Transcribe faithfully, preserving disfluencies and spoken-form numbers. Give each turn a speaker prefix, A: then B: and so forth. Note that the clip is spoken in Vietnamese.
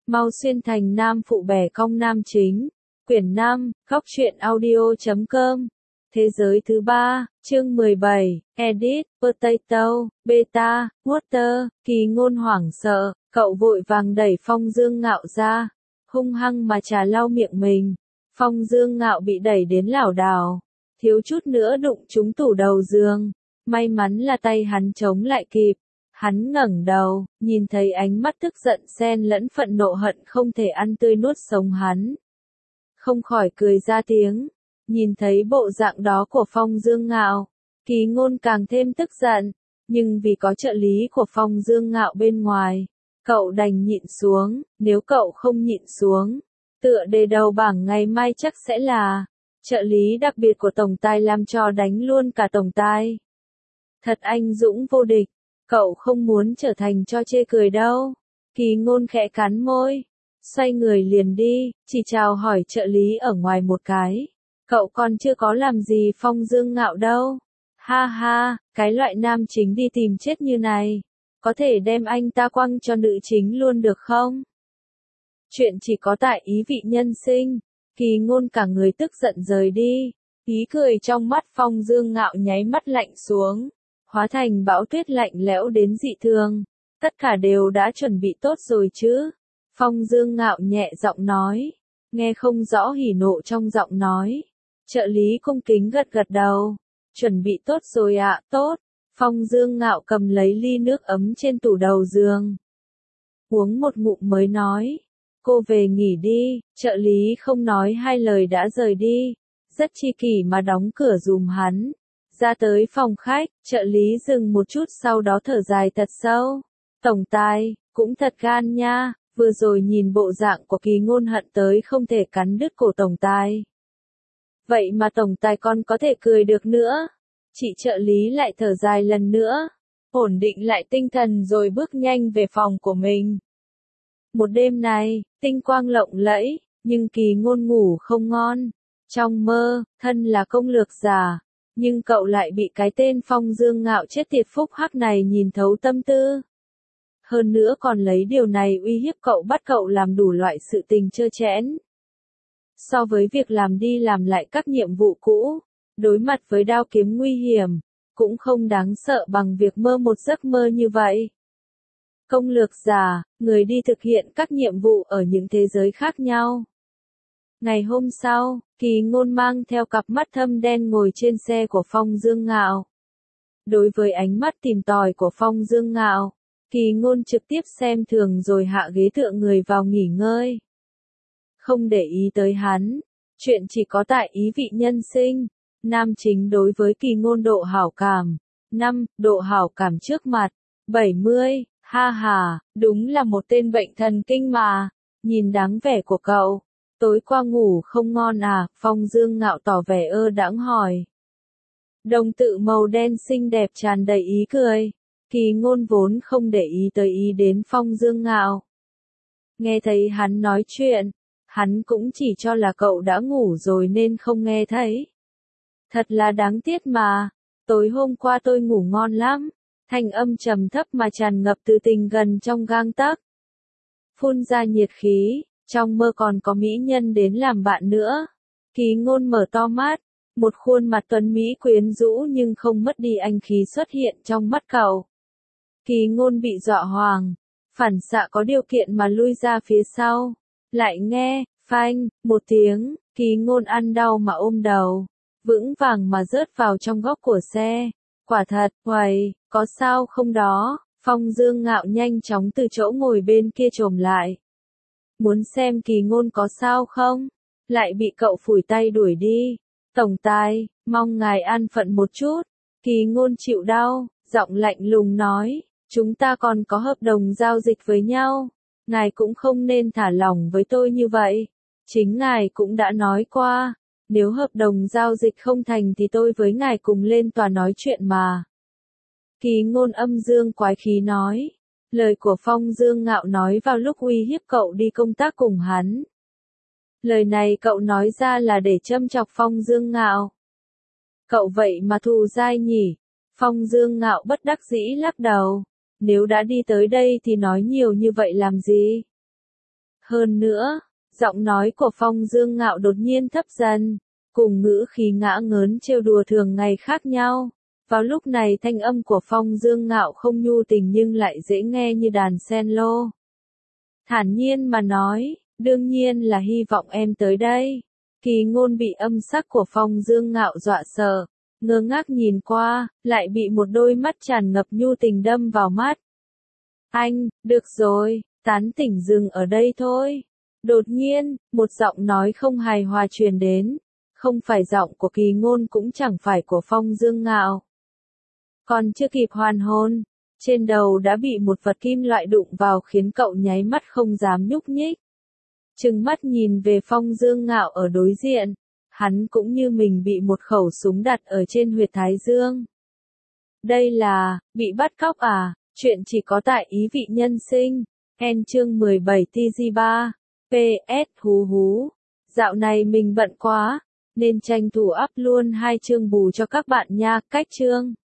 A: Mau xuyên thành nam phụ bẻ cong nam chính. Quyển năm, góc truyện audio chấm com. Thế giới thứ ba, chương mười bảy, Edit, Potato, Beta, Water, Kỳ Ngôn hoảng sợ, cậu vội vàng đẩy Phong Dương Ngạo ra, hung hăng mà trà lau miệng mình. Phong Dương Ngạo bị đẩy đến lảo đảo, thiếu chút nữa đụng trúng tủ đầu giường. May mắn là tay hắn chống lại kịp. Hắn ngẩng đầu, nhìn thấy ánh mắt tức giận xen lẫn phẫn nộ hận không thể ăn tươi nuốt sống hắn. Không khỏi cười ra tiếng, nhìn thấy bộ dạng đó của Phong Dương Ngạo, Kỳ Ngôn càng thêm tức giận, nhưng vì có trợ lý của Phong Dương Ngạo bên ngoài, cậu đành nhịn xuống, nếu cậu không nhịn xuống, tựa đề đầu bảng ngày mai chắc sẽ là trợ lý đặc biệt của tổng tài làm cho đánh luôn cả tổng tài. Thật anh dũng vô địch. Cậu không muốn trở thành cho chê cười đâu. Kỳ Ngôn khẽ cắn môi, xoay người liền đi, chỉ chào hỏi trợ lý ở ngoài một cái. Cậu còn chưa có làm gì Phong Dương Ngạo đâu. Ha ha, cái loại nam chính đi tìm chết như này, có thể đem anh ta quăng cho nữ chính luôn được không? Chuyện chỉ có tại ý vị nhân sinh. Kỳ Ngôn cả người tức giận rời đi, ý cười trong mắt Phong Dương Ngạo nháy mắt lạnh xuống, hóa thành bão tuyết lạnh lẽo đến dị thường. Tất cả đều đã chuẩn bị tốt rồi chứ? Phong Dương Ngạo nhẹ giọng nói, nghe không rõ hỉ nộ trong giọng nói. Trợ lý cung kính gật gật đầu, chuẩn bị tốt rồi ạ, à, tốt. Phong Dương Ngạo cầm lấy ly nước ấm trên tủ đầu giường, uống một ngụm mới nói, cô về nghỉ đi. Trợ lý không nói hai lời đã rời đi, rất chi kỷ mà đóng cửa giùm hắn. Ra tới phòng khách, trợ lý dừng một chút sau đó thở dài thật sâu. Tổng tài, cũng thật gan nha, vừa rồi nhìn bộ dạng của Kỳ Ngôn hận tới không thể cắn đứt cổ tổng tài. Vậy mà tổng tài còn có thể cười được nữa. Chị trợ lý lại thở dài lần nữa, ổn định lại tinh thần rồi bước nhanh về phòng của mình. Một đêm này, tinh quang lộng lẫy, nhưng Kỳ Ngôn ngủ không ngon. Trong mơ, thân là công lược giả, nhưng cậu lại bị cái tên Phong Dương Ngạo chết tiệt phúc hắc này nhìn thấu tâm tư. Hơn nữa còn lấy điều này uy hiếp cậu, bắt cậu làm đủ loại sự tình trơ trẽn. So với việc làm đi làm lại các nhiệm vụ cũ, đối mặt với đao kiếm nguy hiểm, cũng không đáng sợ bằng việc mơ một giấc mơ như vậy. Công lược giả, người đi thực hiện các nhiệm vụ ở những thế giới khác nhau. Ngày hôm sau, Kỳ Ngôn mang theo cặp mắt thâm đen ngồi trên xe của Phong Dương Ngạo. Đối với ánh mắt tìm tòi của Phong Dương Ngạo, Kỳ Ngôn trực tiếp xem thường rồi hạ ghế tựa người vào nghỉ ngơi. Không để ý tới hắn, chuyện chỉ có tại ý vị nhân sinh. Nam chính đối với Kỳ Ngôn độ hảo cảm. năm. Độ hảo cảm trước mặt. bảy mươi. Ha ha, đúng là một tên bệnh thần kinh mà. Nhìn dáng vẻ của cậu, tối qua ngủ không ngon à? Phong Dương Ngạo tỏ vẻ ơ đãng hỏi. Đồng tự màu đen xinh đẹp tràn đầy ý cười. Kỳ Ngôn vốn không để ý tới ý đến Phong Dương Ngạo. Nghe thấy hắn nói chuyện, hắn cũng chỉ cho là cậu đã ngủ rồi nên không nghe thấy. Thật là đáng tiếc mà, tối hôm qua tôi ngủ ngon lắm. Thanh âm trầm thấp mà tràn ngập từ tình gần trong gang tấc. Phun ra nhiệt khí, trong mơ còn có mỹ nhân đến làm bạn nữa. Kỳ Ngôn mở to mắt, một khuôn mặt tuấn mỹ quyến rũ nhưng không mất đi anh khí xuất hiện trong mắt cậu. Kỳ Ngôn bị dọa hoảng, phản xạ có điều kiện mà lui ra phía sau. Lại nghe, phanh, một tiếng, Kỳ Ngôn ăn đau mà ôm đầu, vững vàng mà rớt vào trong góc của xe. Quả thật, uầy, có sao không đó? Phong Dương Ngạo nhanh chóng từ chỗ ngồi bên kia chồm lại. Muốn xem Kỳ Ngôn có sao không? Lại bị cậu phủi tay đuổi đi. Tổng tài, mong ngài an phận một chút. Kỳ Ngôn chịu đau, giọng lạnh lùng nói, chúng ta còn có hợp đồng giao dịch với nhau. Ngài cũng không nên thả lỏng với tôi như vậy. Chính ngài cũng đã nói qua, nếu hợp đồng giao dịch không thành thì tôi với ngài cùng lên tòa nói chuyện mà. Kỳ Ngôn âm dương quái khí nói. Lời của Phong Dương Ngạo nói vào lúc uy hiếp cậu đi công tác cùng hắn. Lời này cậu nói ra là để châm chọc Phong Dương Ngạo. Cậu vậy mà thù dai nhỉ? Phong Dương Ngạo bất đắc dĩ lắc đầu. Nếu đã đi tới đây thì nói nhiều như vậy làm gì? Hơn nữa, giọng nói của Phong Dương Ngạo đột nhiên thấp dần, cùng ngữ khí ngã ngớn trêu đùa thường ngày khác nhau. Vào lúc này thanh âm của Phong Dương Ngạo không nhu tình nhưng lại dễ nghe như đàn sen lô. Thản nhiên mà nói, đương nhiên là hy vọng em tới đây. Kỳ Ngôn bị âm sắc của Phong Dương Ngạo dọa sợ, ngơ ngác nhìn qua, lại bị một đôi mắt tràn ngập nhu tình đâm vào mắt. Anh, được rồi, tán tỉnh dừng ở đây thôi. Đột nhiên, một giọng nói không hài hòa truyền đến, không phải giọng của Kỳ Ngôn cũng chẳng phải của Phong Dương Ngạo. Còn chưa kịp hoàn hồn, trên đầu đã bị một vật kim loại đụng vào khiến cậu nháy mắt không dám nhúc nhích. Trừng mắt nhìn về Phong Dương Ngạo ở đối diện, hắn cũng như mình bị một khẩu súng đặt ở trên huyệt thái dương. Đây là, bị bắt cóc à, chuyện chỉ có tại Ý Vị Nhân Sinh, N chương mười bảy T G ba, P S hú hú. Dạo này mình bận quá, nên tranh thủ up luôn hai chương bù cho các bạn nha, cách chương.